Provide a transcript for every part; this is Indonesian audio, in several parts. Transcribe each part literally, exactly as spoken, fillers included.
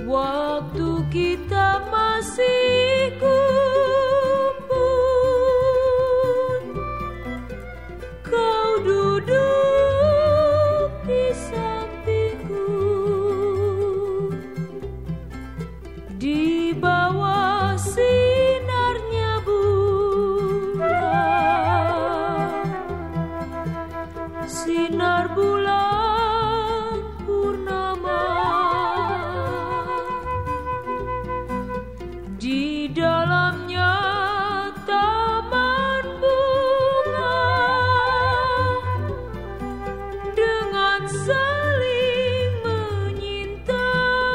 waktu kita masih kumpul, kau duduk di sampingku, di bawah sinarnya bulan, sinar bulan purnama. Di dalamnya taman bunga dengan saling menyinta,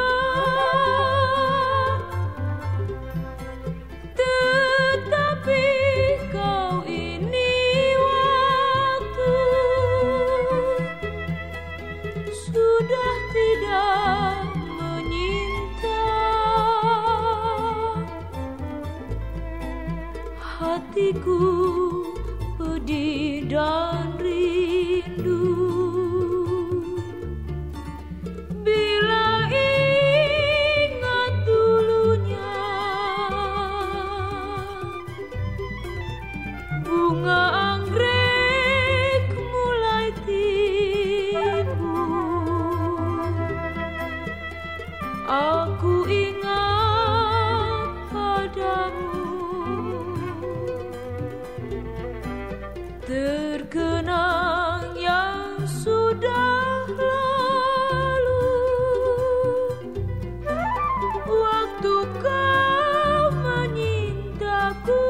tetapi kau ini waktu sudah tidak menyinta. Hatiku pedih dan rindu bila ingat dulunya bunga anggrek mulai timbul. Aku ingat padamu, terkenang yang sudah lalu, waktu kau menyintaku.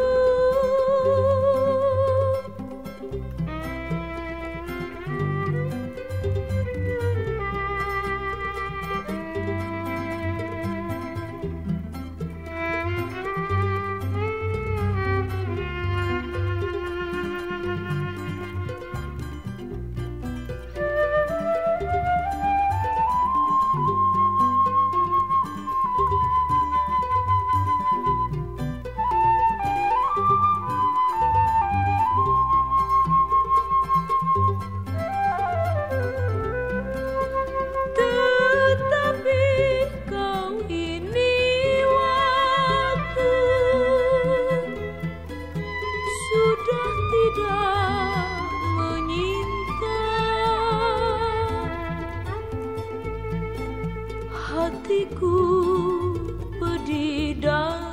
Hatiku pedih dan